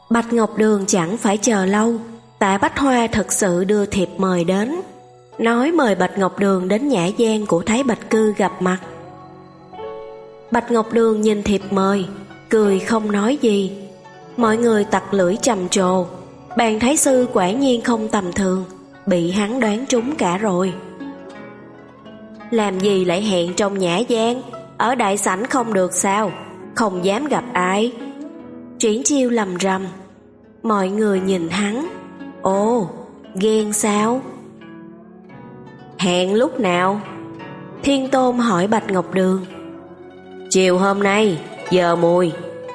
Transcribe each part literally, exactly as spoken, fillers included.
Bạch Ngọc Đường chẳng phải chờ lâu, Tạ Bách Hoa thật sự đưa thiệp mời đến, nói mời Bạch Ngọc Đường đến nhã gian của Thái Bạch Cư gặp mặt. Bạch Ngọc Đường nhìn thiệp mời, cười không nói gì. Mọi người tặc lưỡi trầm trồ, bàn thái sư quả nhiên không tầm thường, bị hắn đoán trúng cả rồi. Làm gì lại hẹn trong nhã gian, ở đại sảnh không được sao, không dám gặp ai. Triển Chiêu lầm rầm. Mọi người nhìn hắn. Ồ, ghen sao? Hẹn lúc nào? Thiên Tôn hỏi Bạch Ngọc Đường. Chiều hôm nay, giờ mùi.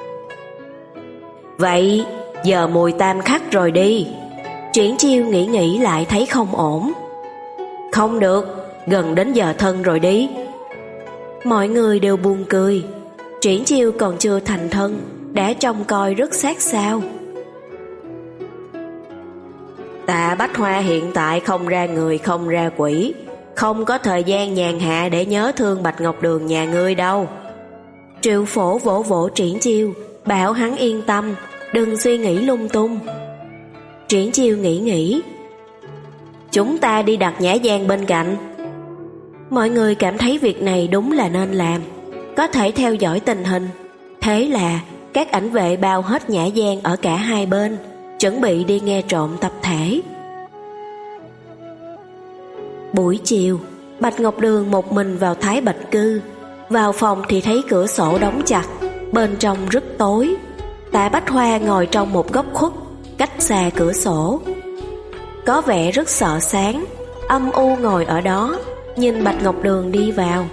Vậy, giờ mùi tam khắc rồi đi. Triển Chiêu nghĩ nghĩ lại thấy không ổn. Không được, gần đến giờ thân rồi đi. Mọi người đều buồn cười. Triển Chiêu còn chưa thành thân, đã trông coi rất sát sao. Tạ Bách Hoa hiện tại không ra người không ra quỷ, không có thời gian nhàn hạ để nhớ thương Bạch Ngọc Đường nhà ngươi đâu. Triệu Phổ vỗ vỗ Triển Chiêu, bảo hắn yên tâm, đừng suy nghĩ lung tung. Triển Chiêu nghĩ nghĩ. Chúng ta đi đặt nhã gian bên cạnh. Mọi người cảm thấy việc này đúng là nên làm, có thể theo dõi tình hình. Thế là các ảnh vệ bao hết nhã gian ở cả hai bên, chuẩn bị đi nghe trộm tập thể. Buổi chiều, Bạch Ngọc Đường một mình vào Thái Bạch Cư. Vào phòng thì thấy cửa sổ đóng chặt, bên trong rất tối. Tạ Bách Hoa ngồi trong một góc khuất, cách xa cửa sổ, có vẻ rất sợ sáng, âm u ngồi ở đó, nhìn Bạch Ngọc Đường đi vào.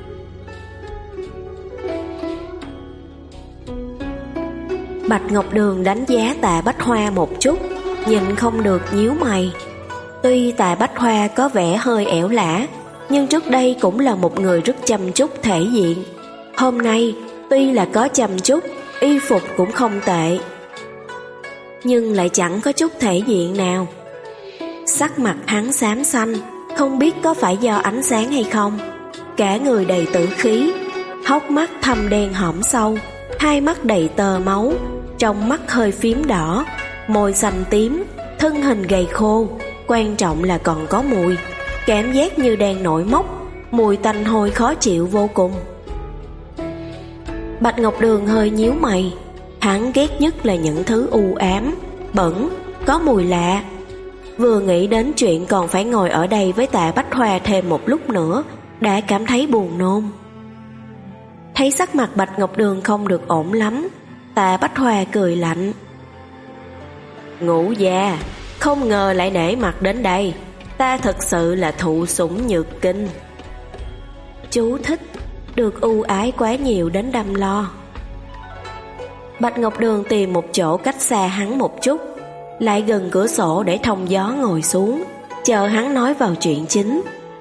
Bạch Ngọc Đường đánh giá Tạ Bách Hoa một chút, nhìn không được nhíu mày. Tuy Tạ Bách Hoa có vẻ hơi ẻo lả, nhưng trước đây cũng là một người rất chăm chút thể diện. Hôm nay tuy là có chăm chút, y phục cũng không tệ, nhưng lại chẳng có chút thể diện nào. Sắc mặt hắn xám xanh, không biết có phải do ánh sáng hay không. Cả người đầy tử khí, hốc mắt thâm đen hõm sâu, hai mắt đầy tơ máu, trong mắt hơi phím đỏ, môi xanh tím, thân hình gầy khô, quan trọng là còn có mùi, cảm giác như đang nổi mốc, mùi tanh hôi khó chịu vô cùng. Bạch Ngọc Đường hơi nhíu mày, hắn ghét nhất là những thứ u ám, bẩn, có mùi lạ. Vừa nghĩ đến chuyện còn phải ngồi ở đây với Tạ Bách Hoa thêm một lúc nữa, đã cảm thấy buồn nôn. Thấy sắc mặt Bạch Ngọc Đường không được ổn lắm, Tạ Bách Hoa cười lạnh. Ngũ gia, không ngờ lại nể mặt đến đây, ta thật sự là thụ sủng nhược kinh. Chú thích: được ưu ái quá nhiều đến đâm lo. Bạch Ngọc Đường tìm một chỗ cách xa hắn một chút, lại gần cửa sổ để thông gió ngồi xuống, chờ hắn nói vào chuyện chính.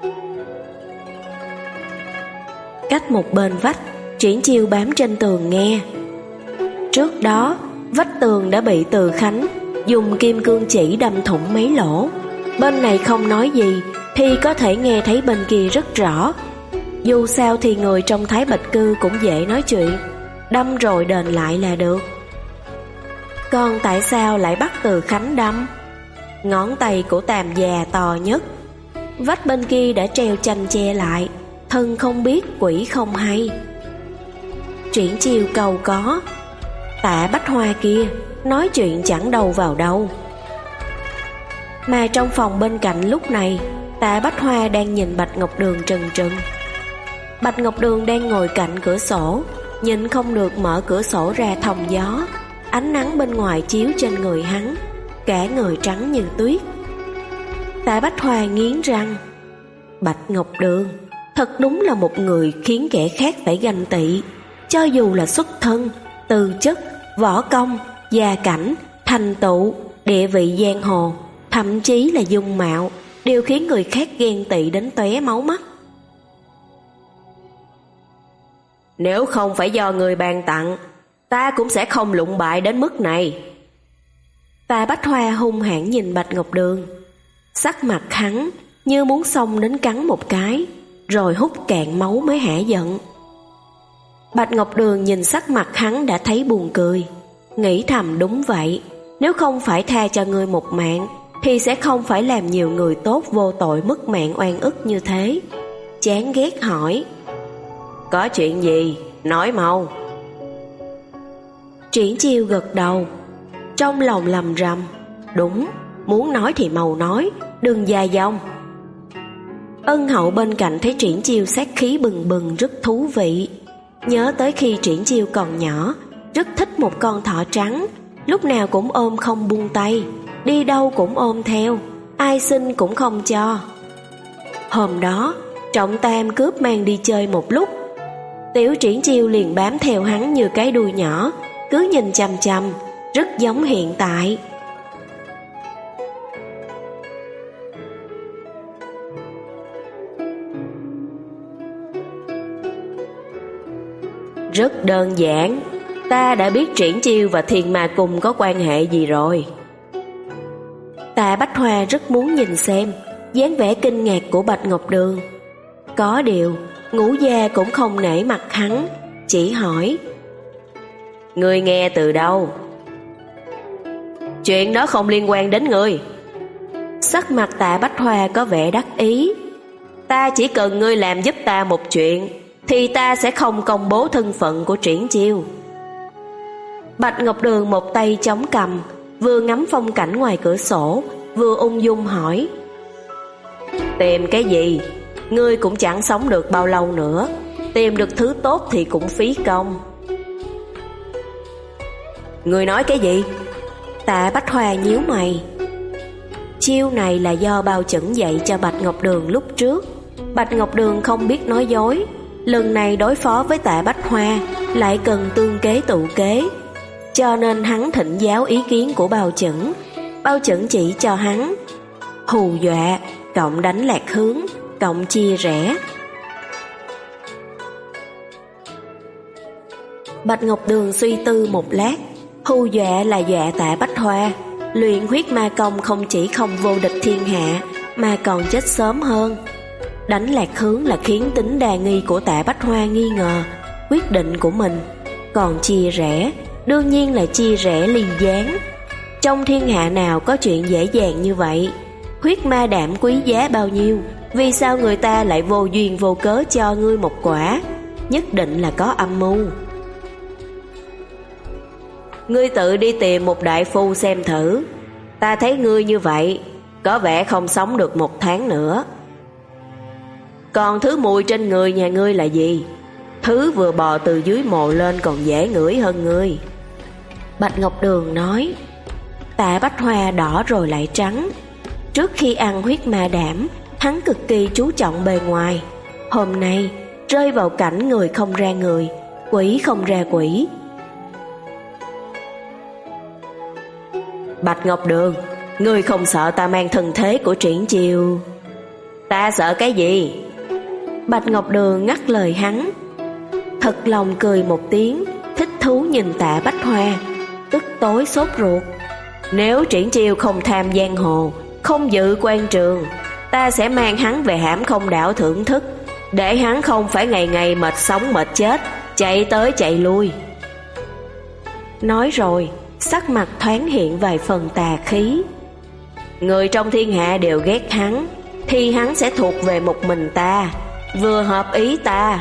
Cách một bên vách, Triển Chiêu bám trên tường nghe. Trước đó, vách tường đã bị Từ Khánh dùng kim cương chỉ đâm thủng mấy lỗ. Bên này không nói gì thì có thể nghe thấy bên kia rất rõ. Dù sao thì người trong Thái Bạch Cư cũng dễ nói chuyện, đâm rồi đền lại là được. Còn tại sao lại bắt Từ Khánh đâm? Ngón tay của Tam già to nhất, vách bên kia đã treo tranh che lại, thân không biết quỷ không hay. Triển Chiêu cầu có, Tạ Bách Hoa kia nói chuyện chẳng đâu vào đâu. Mà trong phòng bên cạnh lúc này, Tạ Bách Hoa đang nhìn Bạch Ngọc Đường trừng trừng. Bạch Ngọc Đường đang ngồi cạnh cửa sổ, nhìn không được mở cửa sổ ra thông gió. Ánh nắng bên ngoài chiếu trên người hắn, cả người trắng như tuyết. Tạ Bách Hoa nghiến răng. Bạch Ngọc Đường thật đúng là một người khiến kẻ khác phải ganh tị. Cho dù là xuất thân, tư chất, võ công, gia cảnh, thành tựu, địa vị giang hồ, thậm chí là dung mạo, đều khiến người khác ghen tị đến tóe máu mắt. Nếu không phải do người ban tặng, ta cũng sẽ không lụng bại đến mức này. Tạ Bách Hoa hung hãn nhìn Bạch Ngọc Đường, sắc mặt hắn như muốn xông đến cắn một cái, rồi hút cạn máu mới hả giận. Bạch Ngọc Đường nhìn sắc mặt hắn đã thấy buồn cười, nghĩ thầm đúng vậy, Nếu không phải tha cho ngươi một mạng thì sẽ không phải làm nhiều người tốt vô tội mất mạng oan ức như thế. Chán ghét hỏi: Có chuyện gì? Nói mau. Triển Chiêu gật đầu, trong lòng lầm rầm: Đúng, muốn nói thì mau nói, đừng dài dòng. Ân Hậu bên cạnh thấy Triển Chiêu sát khí bừng bừng rất thú vị. Nhớ tới khi Triển Chiêu còn nhỏ, rất thích một con thỏ trắng, lúc nào cũng ôm không buông tay, đi đâu cũng ôm theo, ai xin cũng không cho. Hôm đó, Trọng Tam cướp mang đi chơi một lúc, Tiểu Triển Chiêu liền bám theo hắn như cái đuôi nhỏ, cứ nhìn chằm chằm, rất giống hiện tại. Rất đơn giản, ta đã biết Triển Chiêu và Thiên Ma Cung có quan hệ gì rồi. Tạ Bách Hoa rất muốn nhìn xem dáng vẻ kinh ngạc của Bạch Ngọc Đường. Có điều Ngũ Gia cũng không nể mặt hắn, chỉ hỏi: Ngươi nghe từ đâu? Chuyện đó không liên quan đến ngươi. Sắc mặt Tạ Bách Hoa có vẻ đắc ý. Ta chỉ cần ngươi làm giúp ta một chuyện thì ta sẽ không công bố thân phận của Triển Chiêu. Bạch Ngọc Đường một tay chống cằm, vừa ngắm phong cảnh ngoài cửa sổ, vừa ung dung hỏi: Tìm cái gì? Ngươi cũng chẳng sống được bao lâu nữa, tìm được thứ tốt thì cũng phí công. Ngươi nói cái gì? Tạ Bách Hoa nhíu mày. Chiêu này là do Bao Chẩn dạy cho Bạch Ngọc Đường lúc trước. Bạch Ngọc Đường không biết nói dối, lần này đối phó với Tạ Bách Hoa lại cần tương kế tụ kế, cho nên hắn thỉnh giáo ý kiến của Bao Chẩn. Bao Chẩn chỉ cho hắn hù dọa cộng đánh lạc hướng cộng chia rẽ. Bạch Ngọc Đường suy tư một lát. Hù dọa là dọa Tạ Bách Hoa, luyện huyết ma công không chỉ không vô địch thiên hạ mà còn chết sớm hơn. Đánh lạc hướng là khiến tính đa nghi của Tạ Bách Hoa nghi ngờ quyết định của mình. Còn chia rẽ đương nhiên là chia rẽ ly gián. Trong thiên hạ nào có chuyện dễ dàng như vậy? Huyết ma đảm quý giá bao nhiêu, vì sao người ta lại vô duyên vô cớ cho ngươi một quả? Nhất định là có âm mưu. Ngươi tự đi tìm một đại phu xem thử. Ta thấy ngươi như vậy có vẻ không sống được một tháng nữa. Còn thứ mùi trên người nhà ngươi là gì? Thứ vừa bò từ dưới mồ lên còn dễ ngửi hơn ngươi. Bạch Ngọc Đường nói. Tạ Bách Hoa đỏ rồi lại trắng. Trước khi ăn huyết ma đảm, hắn cực kỳ chú trọng bề ngoài. Hôm nay rơi vào cảnh người không ra người, quỷ không ra quỷ. Bạch Ngọc Đường, ngươi không sợ ta mang thân thế của Triển Chiêu? Ta sợ cái gì? Bạch Ngọc Đường ngắt lời hắn. Thật lòng cười một tiếng, thích thú nhìn Tạ Bách Hoa, tức tối sốt ruột. Nếu Triển Chiêu không tham giang hồ, không dự quan trường, ta sẽ mang hắn về Hãm Không đảo thưởng thức, để hắn không phải ngày ngày mệt sống mệt chết, chạy tới chạy lui. Nói rồi, sắc mặt thoáng hiện vài phần tà khí. Người trong thiên hạ đều ghét hắn, thì hắn sẽ thuộc về một mình ta, vừa hợp ý ta.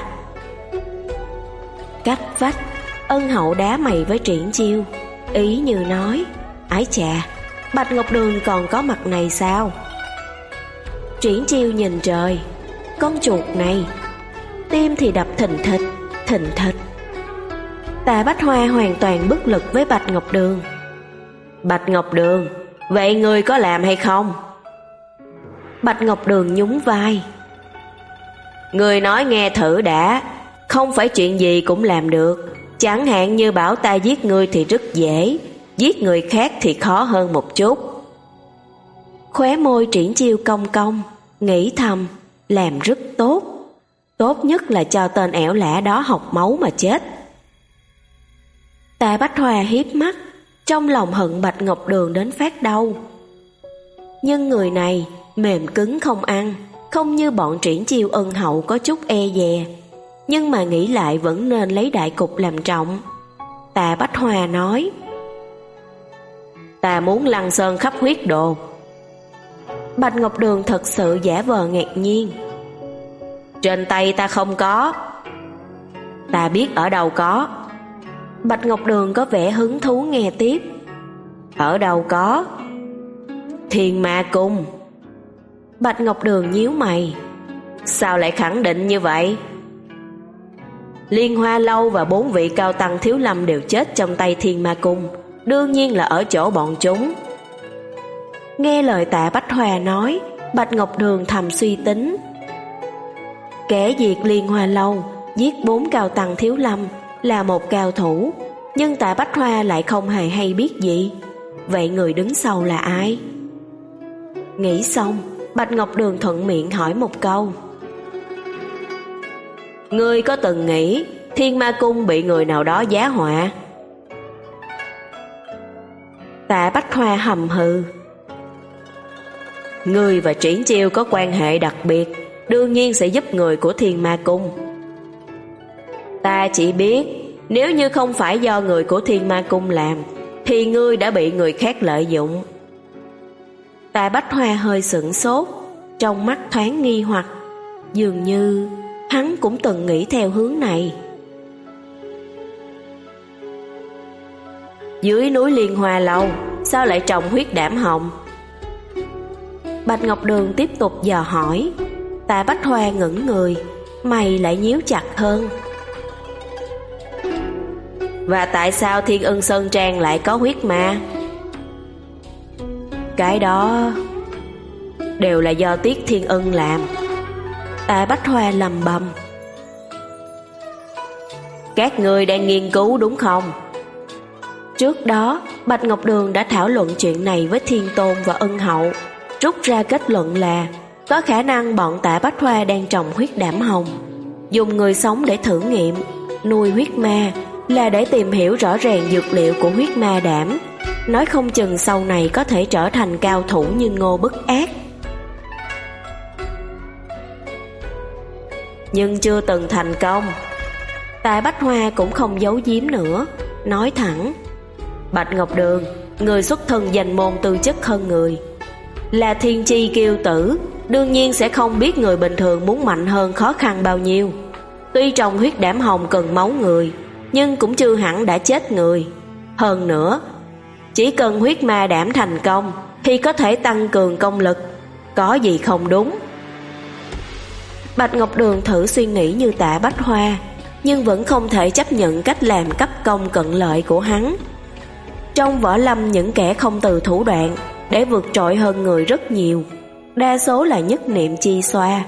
Cách vách, Ân Hậu đá mày với Triển Chiêu, ý như nói: ái chà, Bạch Ngọc Đường còn có mặt này sao? Triển Chiêu nhìn trời, con chuột này, tim thì đập thình thịch, thình thịch. Tạ Bách Hoa hoàn toàn bất lực với Bạch Ngọc Đường. Bạch Ngọc Đường, vậy người có làm hay không? Bạch Ngọc Đường nhún vai. Người nói nghe thử đã, không phải chuyện gì cũng làm được. Chẳng hạn như bảo ta giết người thì rất dễ, giết người khác thì khó hơn một chút. Khóe môi Triển Chiêu cong cong, nghĩ thầm, làm rất tốt. Tốt nhất là cho tên ẻo lả đó học máu mà chết. Tạ Bách Hoa hiếp mắt, trong lòng hận Bạch Ngọc Đường đến phát đau. Nhưng người này mềm cứng không ăn, không như bọn Triển Chiêu Ân Hậu có chút e dè. Nhưng mà nghĩ lại vẫn nên lấy đại cục làm trọng. Tạ Bách Hoa nói: Ta muốn Lăng Sơn khắp huyết đồ. Bạch Ngọc Đường thật sự giả vờ ngạc nhiên. Trên tay ta không có. Ta biết ở đâu có. Bạch Ngọc Đường có vẻ hứng thú nghe tiếp. Ở đâu có? Thiên Ma Cung. Bạch Ngọc Đường nhíu mày. Sao lại khẳng định như vậy? Liên Hoa Lâu và bốn vị cao tăng thiếu lâm đều chết trong tay Thiên Ma Cung, đương nhiên là ở chỗ bọn chúng. Nghe lời Tạ Bách Hòa nói, Bạch Ngọc Đường thầm suy tính. Kẻ diệt Liên Hoa Lâu, giết bốn cao tăng thiếu lâm là một cao thủ, nhưng Tạ Bách Hòa lại không hề hay biết gì. Vậy người đứng sau là ai? Nghĩ xong, Bạch Ngọc Đường thuận miệng hỏi một câu. Ngươi có từng nghĩ Thiên Ma Cung bị người nào đó giá họa? Tạ Bách Hoa hầm hừ. Ngươi và Triển Chiêu có quan hệ đặc biệt, đương nhiên sẽ giúp người của Thiên Ma Cung. Ta chỉ biết nếu như không phải do người của Thiên Ma Cung làm thì ngươi đã bị người khác lợi dụng. Tạ Bách Hoa hơi sửng sốt, trong mắt thoáng nghi hoặc. Dường như hắn cũng từng nghĩ theo hướng này. Dưới núi Liên Hoa Lâu sao lại trồng huyết đảm hồng? Bạch Ngọc Đường tiếp tục dò hỏi. Tạ Bách Hoa ngẩng người, mày lại nhíu chặt hơn. Và tại sao Thiên Ưng Sơn Trang lại có huyết ma? Cái đó đều là do Tiết Thiên Ưng làm. Tạ Bách Hoa lầm bầm. Các ngươi đang nghiên cứu đúng không? Trước đó Bạch Ngọc Đường đã thảo luận chuyện này với Thiên Tôn và Ân Hậu, rút ra kết luận là có khả năng bọn Tạ Bách Hoa đang trồng huyết đảm hồng, dùng người sống để thử nghiệm. Nuôi huyết ma là để tìm hiểu rõ ràng dược liệu của huyết ma đảm, nói không chừng sau này có thể trở thành cao thủ như Ngô Bất Ác. Nhưng chưa từng thành công. Tạ Bách Hoa cũng không giấu giếm nữa, nói thẳng. Bạch Ngọc Đường, người xuất thân danh môn tư chất hơn người, là thiên chi kiêu tử, đương nhiên sẽ không biết người bình thường muốn mạnh hơn khó khăn bao nhiêu. Tuy trồng huyết đảm hồng cần máu người, nhưng cũng chưa hẳn đã chết người. Hơn nữa, chỉ cần huyết ma đảm thành công thì có thể tăng cường công lực. Có gì không đúng? Bạch Ngọc Đường thử suy nghĩ như Tạ Bách Hoa, nhưng vẫn không thể chấp nhận cách làm cấp công cận lợi của hắn. Trong võ lâm những kẻ không từ thủ đoạn để vượt trội hơn người rất nhiều, đa số là nhất niệm chi xoa.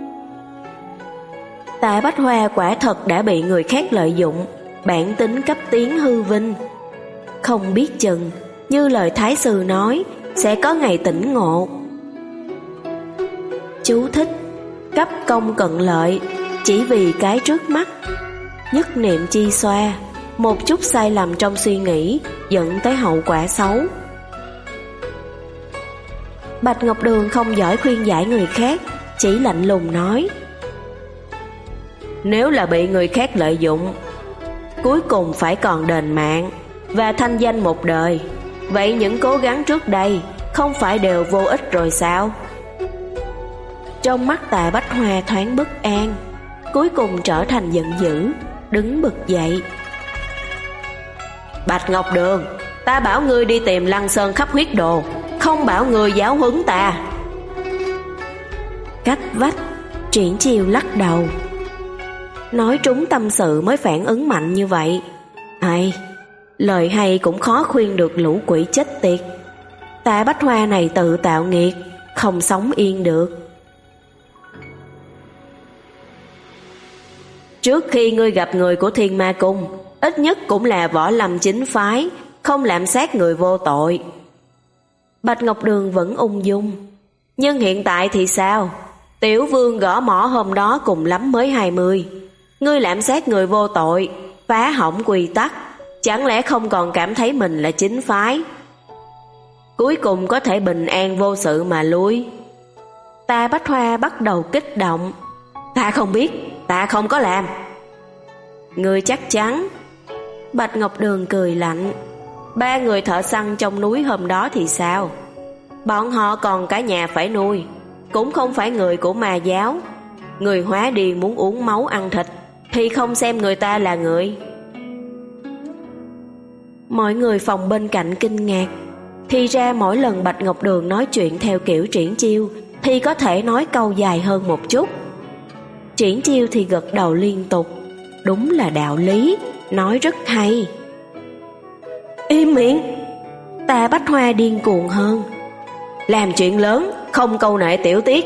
Tạ Bách Hoa quả thật đã bị người khác lợi dụng, bản tính cấp tiến hư vinh. Không biết chừng, như lời Thái Sư nói, sẽ có ngày tỉnh ngộ. Chú thích: cấp công cận lợi, chỉ vì cái trước mắt. Nhất niệm chi xoa, một chút sai lầm trong suy nghĩ dẫn tới hậu quả xấu. Bạch Ngọc Đường không giỏi khuyên giải người khác, chỉ lạnh lùng nói. Nếu là bị người khác lợi dụng, cuối cùng phải còn đền mạng và thanh danh một đời, vậy những cố gắng trước đây không phải đều vô ích rồi sao? Trong mắt Tạ Bách Hoa thoáng bất an, cuối cùng trở thành giận dữ, đứng bật dậy. Bạch Ngọc Đường, ta bảo ngươi đi tìm Lăng Sơn khắp huyết đồ, không bảo ngươi giáo huấn ta. Cách vách, Triển Chiêu lắc đầu. Nói trúng tâm sự mới phản ứng mạnh như vậy. Ai, lời hay cũng khó khuyên được lũ quỷ chết tiệt. Tạ Bách Hoa này tự tạo nghiệt, không sống yên được. Trước khi ngươi gặp người của Thiên Ma Cung, ít nhất cũng là võ lâm chính phái, không lạm sát người vô tội. Bạch Ngọc Đường vẫn ung dung. Nhưng hiện tại thì sao? Tiểu vương gõ mỏ hôm đó cùng lắm mới hai mươi. Ngươi lạm sát người vô tội, phá hỏng quy tắc, chẳng lẽ không còn cảm thấy mình là chính phái? Cuối cùng có thể bình an vô sự mà lui. Tạ Bách Hoa bắt đầu kích động. Ta không biết, ta không có làm. Ngươi chắc chắn? Bạch Ngọc Đường cười lạnh. Ba người thợ săn trong núi hôm đó thì sao? Bọn họ còn cả nhà phải nuôi, cũng không phải người của ma giáo. Người hóa điên muốn uống máu ăn thịt thì không xem người ta là người. Mọi người phòng bên cạnh kinh ngạc. Thì ra mỗi lần Bạch Ngọc Đường nói chuyện theo kiểu Triển Chiêu thì có thể nói câu dài hơn một chút. Triển Chiêu thì gật đầu liên tục. Đúng là đạo lý, nói rất hay. Im miệng! Tà Bách Hoa điên cuồng hơn. Làm chuyện lớn, không câu nệ tiểu tiết.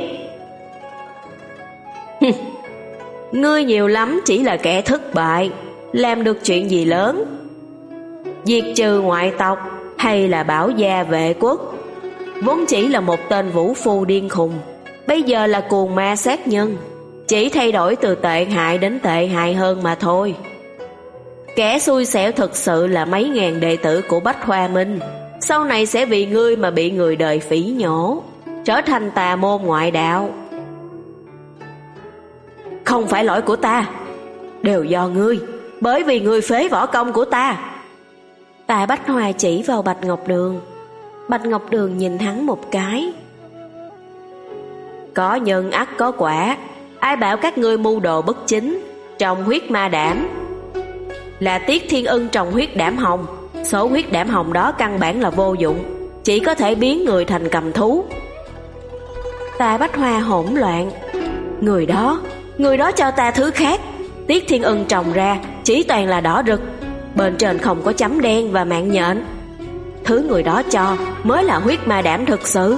Ngươi nhiều lắm chỉ là kẻ thất bại, làm được chuyện gì lớn? Diệt trừ ngoại tộc hay là bảo gia vệ quốc, vốn chỉ là một tên vũ phu điên khùng, bây giờ là cuồng ma sát nhân, chỉ thay đổi từ tệ hại đến tệ hại hơn mà thôi. Kẻ xui xẻo thực sự là mấy ngàn đệ tử của Bách Hoa Minh, sau này sẽ vì ngươi mà bị người đời phỉ nhổ, trở thành tà môn ngoại đạo. Không phải lỗi của ta, đều do ngươi, bởi vì ngươi phế võ công của ta. Tạ Bách Hoa chỉ vào Bạch Ngọc Đường. Bạch Ngọc Đường nhìn hắn một cái. Có nhân ắt có quả, ai bảo các ngươi mưu đồ bất chính, trồng huyết ma đảm. Là Tiết Thiên Ưng trồng huyết đảm hồng, số huyết đảm hồng đó căn bản là vô dụng, chỉ có thể biến người thành cầm thú. Tạ Bách Hoa hỗn loạn. Người đó, người đó cho ta thứ khác. Tiết Thiên Ưng trồng ra chỉ toàn là đỏ rực, bên trên không có chấm đen và mạng nhện. Thứ người đó cho mới là huyết ma đảm thực sự.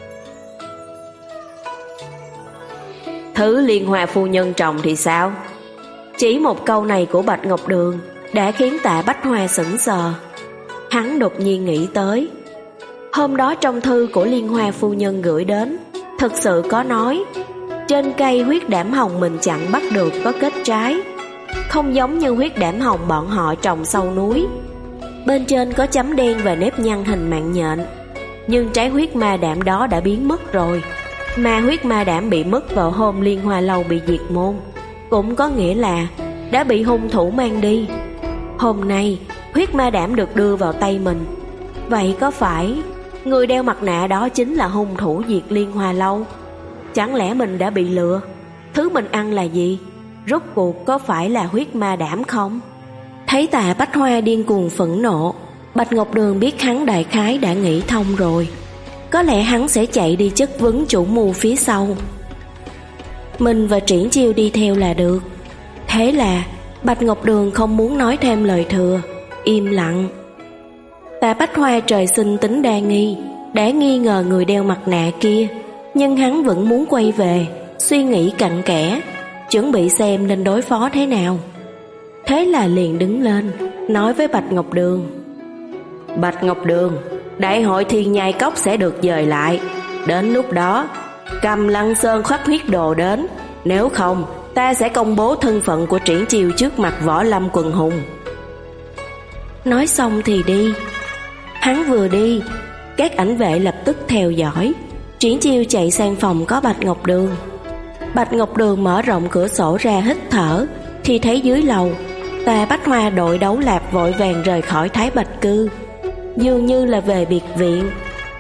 Thứ Liên Hoa phu nhân trồng thì sao? Chỉ một câu này của Bạch Ngọc Đường đã khiến Tạ Bách Hoa sững sờ. Hắn đột nhiên nghĩ tới, hôm đó trong thư của Liên Hoa phu nhân gửi đến, thực sự có nói trên cây huyết đảm hồng mình chặn bắt được có kết trái, không giống như huyết đảm hồng bọn họ trồng sâu núi, bên trên có chấm đen và nếp nhăn hình mạng nhện. Nhưng trái huyết ma đảm đó đã biến mất rồi. Mà huyết ma đảm bị mất vào hôm Liên Hoa lâu bị diệt môn, cũng có nghĩa là đã bị hung thủ mang đi. Hôm nay huyết ma đảm được đưa vào tay mình. Vậy có phải người đeo mặt nạ đó chính là hung thủ diệt Liên Hoa lâu? Chẳng lẽ mình đã bị lừa? Thứ mình ăn là gì? Rốt cuộc có phải là huyết ma đảm không? Thấy Tạ Bách Hoa điên cuồng phẫn nộ, Bạch Ngọc Đường biết hắn đại khái đã nghĩ thông rồi. Có lẽ hắn sẽ chạy đi chất vấn chủ mưu phía sau. Mình và Triển Chiêu đi theo là được. Thế là Bạch Ngọc Đường không muốn nói thêm lời thừa, im lặng. Tạ Bách Hoa trời sinh tính đa nghi, đã nghi ngờ người đeo mặt nạ kia, nhưng hắn vẫn muốn quay về, suy nghĩ cặn kẽ, chuẩn bị xem nên đối phó thế nào. Thế là liền đứng lên, nói với Bạch Ngọc Đường. Bạch Ngọc Đường, đại hội Thiên Nhai Cốc sẽ được dời lại. Đến lúc đó cầm Lăng Sơn khoác huyết đồ đến, nếu không ta sẽ công bố thân phận của Triển Chiêu trước mặt võ lâm quần hùng. Nói xong thì đi. Hắn vừa đi, các ảnh vệ lập tức theo dõi. Triển Chiêu chạy sang phòng có Bạch Ngọc Đường. Bạch Ngọc Đường mở rộng cửa sổ ra hít thở, thì thấy dưới lầu Tạ Bách Hoa đội đấu lạp vội vàng rời khỏi Thái Bạch Cư, dường như là về biệt viện.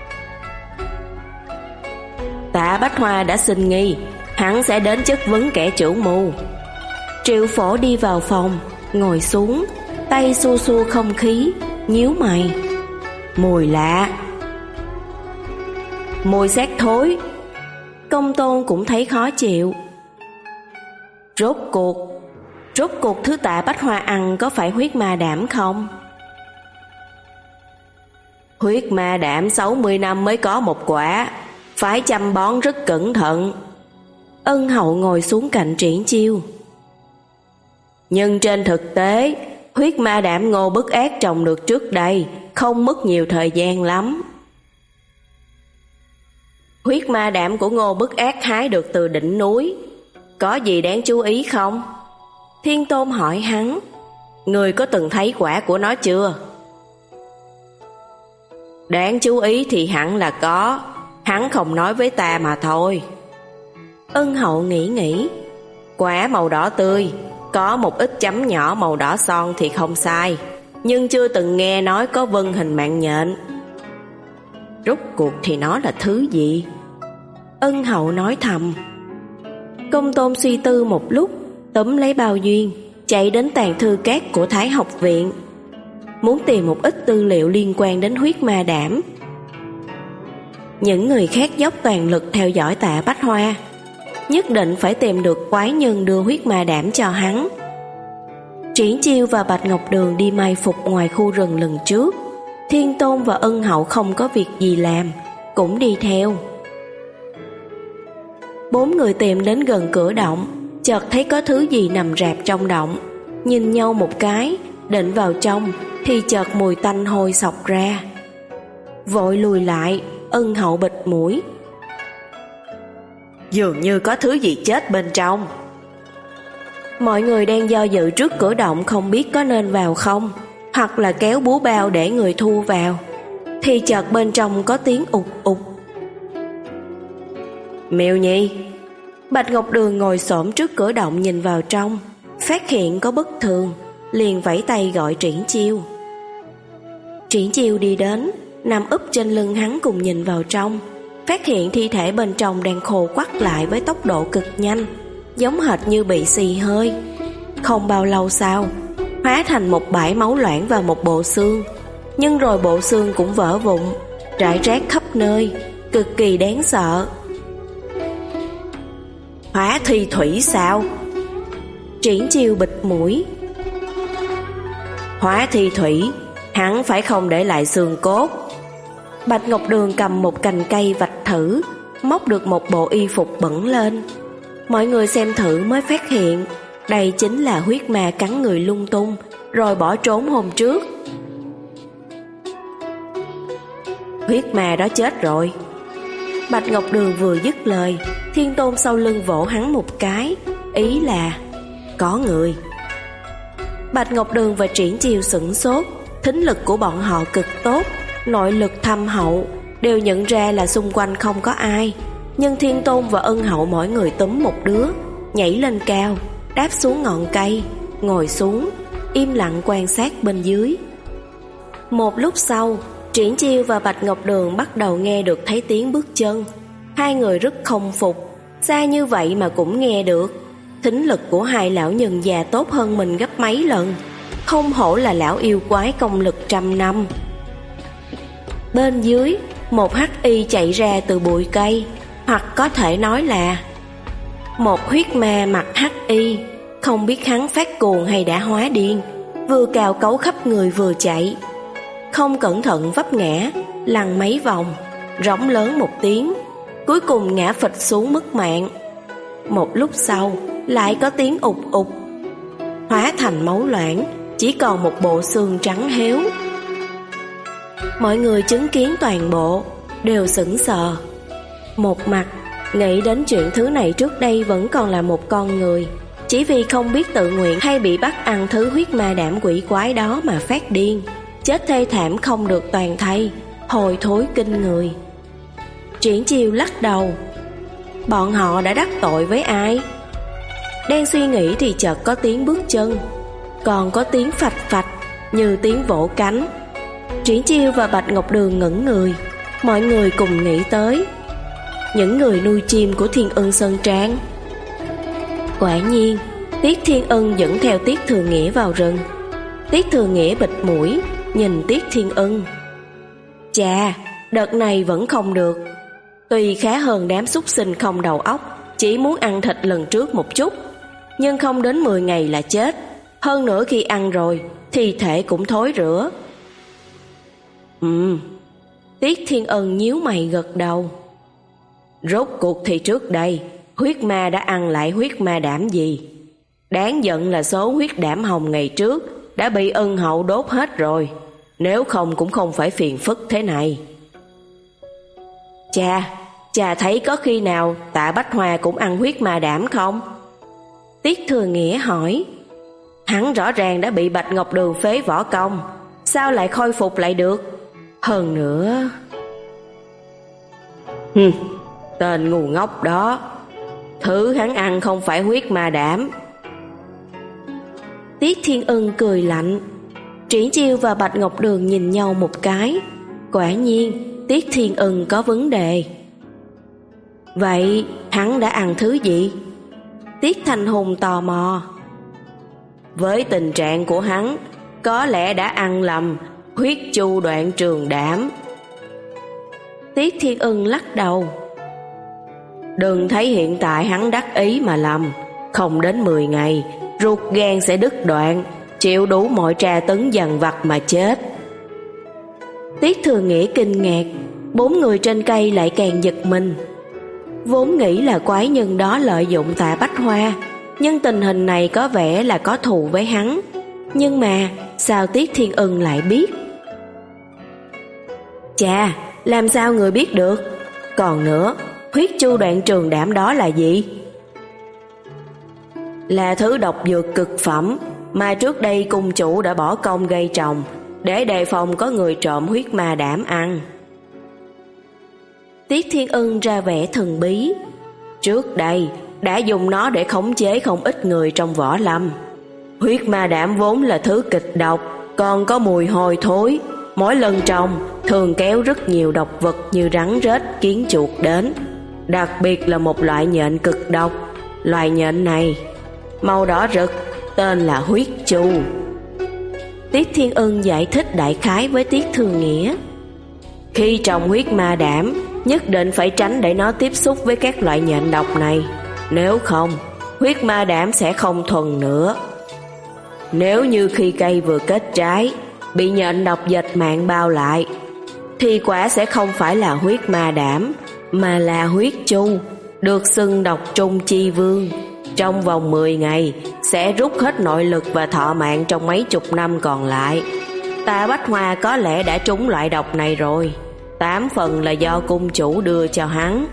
Tạ Bách Hoa đã xin nghi, hắn sẽ đến chất vấn kẻ chủ mưu. Triệu Phổ đi vào phòng, ngồi xuống, tay xua xua không khí, nhíu mày. Mùi lạ, mùi xác thối. Công Tôn cũng thấy khó chịu. Rốt cuộc Rốt cuộc thứ Tạ Bách Hoa ăn có phải huyết ma đảm không? Huyết ma đảm sáu mươi năm mới có một quả, phải chăm bón rất cẩn thận. Ân Hậu ngồi xuống cạnh Triển Chiêu. Nhưng trên thực tế, huyết ma đảm Ngô Bức Ác trồng được trước đây, không mất nhiều thời gian lắm. Huyết ma đảm của Ngô Bức Ác hái được từ đỉnh núi, có gì đáng chú ý không? Thiên Tôn hỏi hắn. Người có từng thấy quả của nó chưa? Đáng chú ý thì hẳn là có, hắn không nói với ta mà thôi. Ân Hậu nghĩ nghĩ. Quả màu đỏ tươi, có một ít chấm nhỏ màu đỏ son thì không sai. nhưng chưa từng nghe nói có vân hình mạng nhện. Rốt cuộc thì nó là thứ gì? Ân Hậu nói thầm. Công Tôn suy tư một lúc, túm lấy bao duyên, chạy đến tàng thư cát của Thái học viện, muốn tìm một ít tư liệu liên quan đến huyết ma đảm. Những người khác dốc toàn lực theo dõi Tạ Bách Hoa, nhất định phải tìm được quái nhân đưa huyết ma đảm cho hắn. Triển Chiêu và Bạch Ngọc Đường đi mai phục ngoài khu rừng lần trước. Thiên Tôn và Ân Hậu không có việc gì làm, cũng đi theo. Bốn người tìm đến gần cửa động, chợt thấy có thứ gì nằm rạp trong động. Nhìn nhau một cái, định vào trong, thì chợt mùi tanh hôi xộc ra. Vội lùi lại, Ân Hậu bịt mũi. Dường như có thứ gì chết bên trong. Mọi người đang do dự trước cửa động, không biết có nên vào không, hoặc là kéo búa bao để người thu vào, thì chợt bên trong có tiếng ụt ụt. Miêu Nhi. Bạch Ngọc Đường ngồi xổm trước cửa động nhìn vào trong, phát hiện có bất thường, liền vẫy tay gọi Triển Chiêu. Triển Chiêu đi đến, nằm úp trên lưng hắn cùng nhìn vào trong, phát hiện thi thể bên trong đang khô quắt lại với tốc độ cực nhanh, giống hệt như bị xì hơi. Không bao lâu sau, hóa thành một bãi máu loãng và một bộ xương, nhưng rồi bộ xương cũng vỡ vụn, rải rác khắp nơi, cực kỳ đáng sợ. Hóa thi thủy sao? Triển Chiêu bịt mũi. Hóa thi thủy, hắn phải không để lại xương cốt. Bạch Ngọc Đường cầm một cành cây vạch thử, móc được một bộ y phục bẩn lên. Mọi người xem thử mới phát hiện đây chính là huyết ma cắn người lung tung rồi bỏ trốn hôm trước. Huyết ma đó chết rồi. Bạch Ngọc Đường vừa dứt lời, Thiên Tôn sau lưng vỗ hắn một cái, ý là có người. Bạch Ngọc Đường và Triển Chiêu sửng sốt. Thính lực của bọn họ cực tốt, nội lực thâm hậu, đều nhận ra là xung quanh không có ai. Nhưng Thiên Tôn và Ân Hậu mỗi người túm một đứa, nhảy lên cao, đáp xuống ngọn cây, ngồi xuống, im lặng quan sát bên dưới. Một lúc sau, Triển Chiêu và Bạch Ngọc Đường bắt đầu nghe được thấy tiếng bước chân. Hai người rất không phục, xa như vậy mà cũng nghe được. Thính lực của hai lão nhân già tốt hơn mình gấp mấy lần, không hổ là lão yêu quái công lực trăm năm. Bên dưới, một hắc y chạy ra từ bụi cây, hoặc có thể nói là một huyết ma mặc hắc y. Không biết hắn phát cuồng hay đã hóa điên, vừa cào cấu khắp người vừa chạy, không cẩn thận vấp ngã, lăn mấy vòng, rống lớn một tiếng, cuối cùng ngã phịch xuống mất mạng. Một lúc sau lại có tiếng ụt ụt, hóa thành máu loãng, chỉ còn một bộ xương trắng héo. Mọi người chứng kiến toàn bộ đều sững sờ. Một mặt nghĩ đến chuyện thứ này trước đây vẫn còn là một con người, chỉ vì không biết tự nguyện hay bị bắt ăn thứ huyết ma đảm quỷ quái đó mà phát điên, chết thê thảm không được toàn thây, hồi thối kinh người. Triển Chiêu lắc đầu. Bọn họ đã đắc tội với ai? Đang suy nghĩ thì chợt có tiếng bước chân, còn có tiếng phạch phạch như tiếng vỗ cánh. Triển Chiêu và Bạch Ngọc Đường ngẩn người. Mọi người cùng nghĩ tới những người nuôi chim của Thiên Ân Sơn Trang. Quả nhiên, Tiết Thiên Ân dẫn theo Tiết Thừa Nghĩa vào rừng. Tiết Thừa Nghĩa bịt mũi nhìn Tiết Thiên Ân. Chà, đợt này vẫn không được. Tuy khá hơn đám súc sinh không đầu óc, chỉ muốn ăn thịt lần trước một chút, nhưng không đến mười ngày là chết. Hơn nữa khi ăn rồi, thi thể cũng thối rữa. Ừm. Tiết Thiên Ân nhíu mày gật đầu. Rốt cuộc thì trước đây huyết ma đã ăn lại huyết ma đảm gì? Đáng giận là số huyết đảm hồng ngày trước đã bị Ân Hậu đốt hết rồi, nếu không cũng không phải phiền phức thế này. Cha, cha thấy có khi nào Tạ Bách Hoa cũng ăn huyết ma đảm không? Tiết Thừa Nghĩa hỏi. Hắn rõ ràng đã bị Bạch Ngọc Đường phế võ công, sao lại khôi phục lại được? Hơn nữa... Hừm, tên ngu ngốc đó. Thứ hắn ăn không phải huyết ma đảm. Tiết Thiên Ân cười lạnh. Triển Chiêu và Bạch Ngọc Đường nhìn nhau một cái. Quả nhiên Tiết Thiên Ưng có vấn đề. Vậy hắn đã ăn thứ gì? Tiết Thanh Hùng tò mò. Với tình trạng của hắn, có lẽ đã ăn lầm huyết chu đoạn trường đảm. Tiết Thiên Ưng lắc đầu. Đừng thấy hiện tại hắn đắc ý mà lầm. Không đến mười ngày, ruột gan sẽ đứt đoạn, chịu đủ mọi tra tấn dằn vặt mà chết. Tiết Thừa Nghĩa kinh ngạc. Bốn người trên cây lại càng giật mình. Vốn nghĩ là quái nhân đó lợi dụng Tạ Bách Hoa, nhưng tình hình này có vẻ là có thù với hắn. Nhưng mà sao Tiết Thiên Ưng lại biết? Chà, làm sao người biết được? Còn nữa, huyết chu đoạn trường đảm đó là gì? Là thứ độc dược cực phẩm mà trước đây cung chủ đã bỏ công gây trồng để đề phòng có người trộm huyết ma đảm ăn. Tiết Thiên Ưng ra vẻ thần bí. Trước đây đã dùng nó để khống chế không ít người trong võ lâm. Huyết ma đảm vốn là thứ kịch độc, còn có mùi hôi thối. Mỗi lần trồng thường kéo rất nhiều độc vật như rắn rết, kiến chuột đến. Đặc biệt là một loại nhện cực độc. Loài nhện này màu đỏ rực, tên là huyết chu. Tiết Thiên Ưng giải thích đại khái với Tiết Thường Nghĩa. Khi trồng huyết ma đảm, nhất định phải tránh để nó tiếp xúc với các loại nhện độc này. Nếu không, huyết ma đảm sẽ không thuần nữa. Nếu như khi cây vừa kết trái, bị nhện độc dệt mạng bao lại, thì quả sẽ không phải là huyết ma đảm, mà là huyết chu, được xưng độc trung chi vương. Trong vòng mười ngày sẽ rút hết nội lực và thọ mạng trong mấy chục năm còn lại. Tạ Bách Hoa có lẽ đã trúng loại độc này rồi. Tám phần là do cung chủ đưa cho hắn.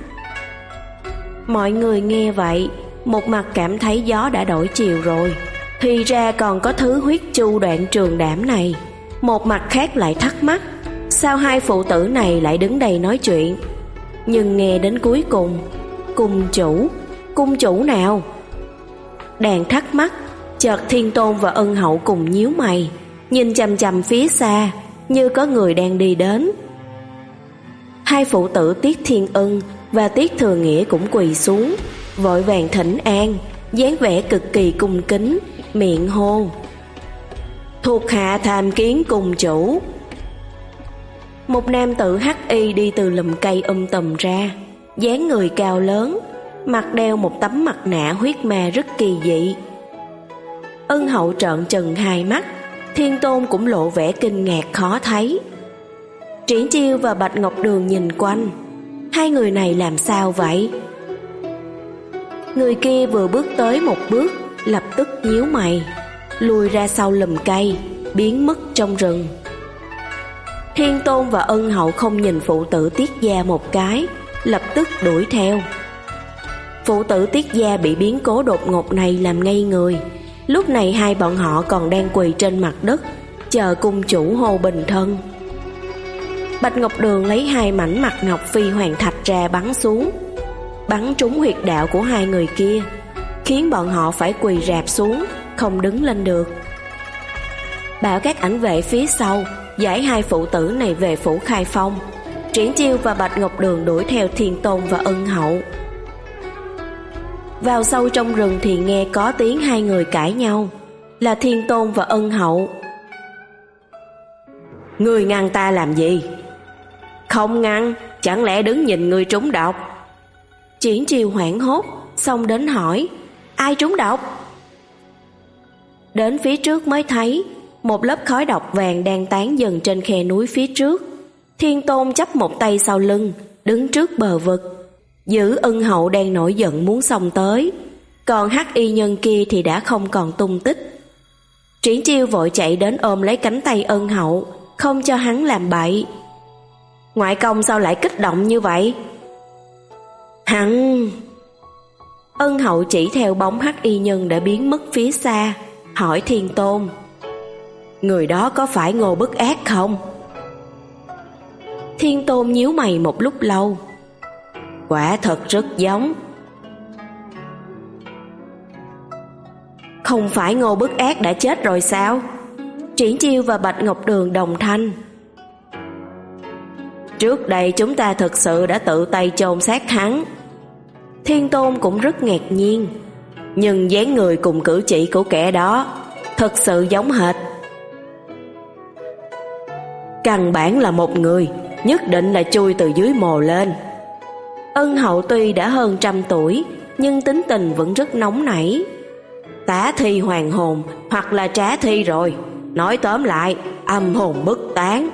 Mọi người nghe vậy, một mặt cảm thấy gió đã đổi chiều rồi. Thì ra còn có thứ huyết chu đoạn trường đảm này. Một mặt khác lại thắc mắc, sao hai phụ tử này lại đứng đây nói chuyện? Nhưng nghe đến cuối cùng, cung chủ, cung chủ nào? Đang thắc mắc, chợt Thiên Tôn và Ân Hậu cùng nhíu mày, nhìn chằm chằm phía xa, như có người đang đi đến. Hai phụ tử Tiết Thiên Ưng và Tiết Thừa Nghĩa cũng quỳ xuống, vội vàng thỉnh an, dáng vẻ cực kỳ cung kính, miệng hô: Thuộc hạ tham kiến cung chủ. Một nam tử hắc y đi từ lùm cây um tùm ra, dáng người cao lớn, mặt đeo một tấm mặt nạ huyết ma rất kỳ dị. Ân Hậu trợn trừng hai mắt, Thiên Tôn cũng lộ vẻ kinh ngạc khó thấy. Triển Chiêu và Bạch Ngọc Đường nhìn quanh, hai người này làm sao vậy? Người kia vừa bước tới một bước, lập tức nhíu mày, lùi ra sau lùm cây, biến mất trong rừng. Thiên Tôn và Ân Hậu không nhìn phụ tử Tiết Gia một cái, lập tức đuổi theo. Phụ tử Tiết Gia bị biến cố đột ngột này làm ngây người. Lúc này hai bọn họ còn đang quỳ trên mặt đất, chờ cung chủ hô bình thân. Bạch Ngọc Đường lấy hai mảnh mặt ngọc phi hoàng thạch ra bắn xuống, bắn trúng huyệt đạo của hai người kia, khiến bọn họ phải quỳ rạp xuống, không đứng lên được. Bảo các ảnh vệ phía sau giải hai phụ tử này về phủ Khai Phong. Triển Chiêu và Bạch Ngọc Đường đuổi theo Thiên Tôn và Ân Hậu. Vào sâu trong rừng thì nghe có tiếng hai người cãi nhau, là Thiên Tôn và Ân Hậu. Người ngăn ta làm gì? Không ngăn, chẳng lẽ đứng nhìn người trúng độc? Triển Chiêu hoảng hốt, xông đến hỏi: Ai trúng độc? Đến phía trước mới thấy một lớp khói độc vàng đang tán dần trên khe núi phía trước. Thiên Tôn chắp một tay sau lưng, đứng trước bờ vực, giữ Ân Hậu đang nổi giận muốn xông tới. Còn hắc y nhân kia thì đã không còn tung tích. Triển Chiêu vội chạy đến ôm lấy cánh tay Ân Hậu, không cho hắn làm bậy. Ngoại công sao lại kích động như vậy? Hắn... Ân Hậu chỉ theo bóng hắc y nhân đã biến mất phía xa, hỏi Thiên Tôn: Người đó có phải Ngô Bất Ác không? Thiên Tôn nhíu mày một lúc lâu. Quả thật rất giống. Không phải Ngô Bất Ác đã chết rồi sao? Triển Chiêu và Bạch Ngọc Đường đồng thanh. Trước đây chúng ta thực sự đã tự tay chôn xác hắn. Thiên Tôn cũng rất ngạc nhiên, nhưng dáng người cùng cử chỉ của kẻ đó thực sự giống hệt. Căn bản là một người, nhất định là chui từ dưới mồ lên. Ân Hậu tuy đã hơn trăm tuổi, nhưng tính tình vẫn rất nóng nảy. Tả thi hoàn hồn hoặc là trá thi rồi, nói tóm lại, âm hồn bất tán.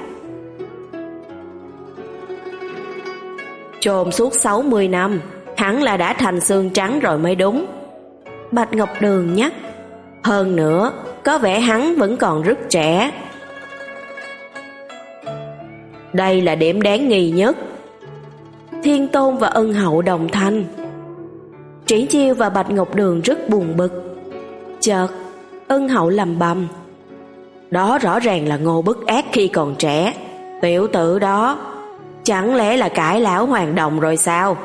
Chôn suốt sáu mươi năm, hẳn là đã thành xương trắng rồi mới đúng. Bạch Ngọc Đường nhắc. Hơn nữa, có vẻ hắn vẫn còn rất trẻ. Đây là điểm đáng nghi nhất. Thiên Tôn và Ân Hậu đồng thanh. Triển Chiêu và Bạch Ngọc Đường rất buồn bực. Chợt, Ân Hậu lầm bầm. Đó rõ ràng là Ngô Bức Ác khi còn trẻ. Tiểu tử đó chẳng lẽ là cải lão hoàng đồng rồi sao?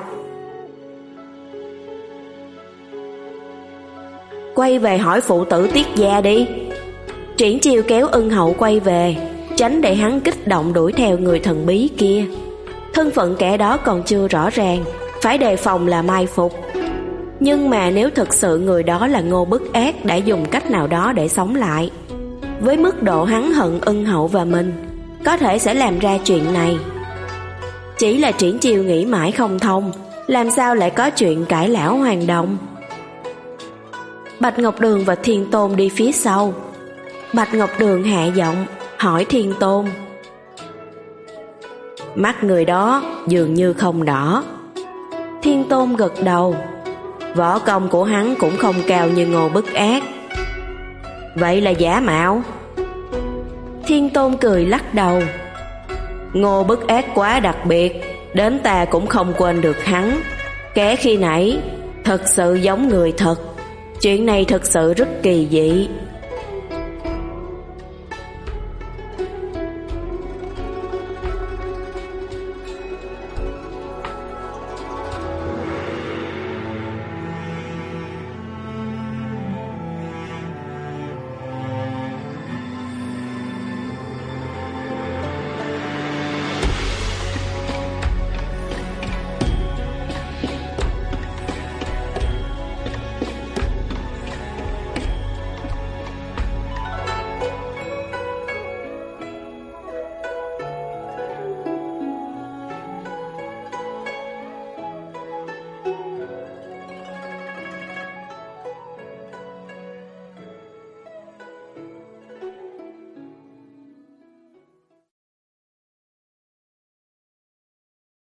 Quay về hỏi phụ tử Tiết Gia đi. Triển Chiêu kéo Ân Hậu quay về, tránh để hắn kích động đuổi theo người thần bí kia. Thân phận kẻ đó còn chưa rõ ràng, phải đề phòng là mai phục. Nhưng mà nếu thực sự người đó là Ngô Bức Ác đã dùng cách nào đó để sống lại, với mức độ hắn hận Ân Hậu và mình, có thể sẽ làm ra chuyện này. Chỉ là Triển Chiêu nghĩ mãi không thông, làm sao lại có chuyện cải lão hoàng đồng. Bạch Ngọc Đường và Thiên Tôn đi phía sau. Bạch Ngọc Đường hạ giọng hỏi Thiên Tôn. Mắt người đó dường như không đỏ. Thiên Tôn gật đầu. Võ công của hắn cũng không cao như Ngô Bức Ác. Vậy là giả mạo? Thiên Tôn cười lắc đầu. Ngô Bức Ác quá đặc biệt, đến ta cũng không quên được hắn. Kẻ khi nãy thật sự giống người thật. Chuyện này thật sự rất kỳ dị.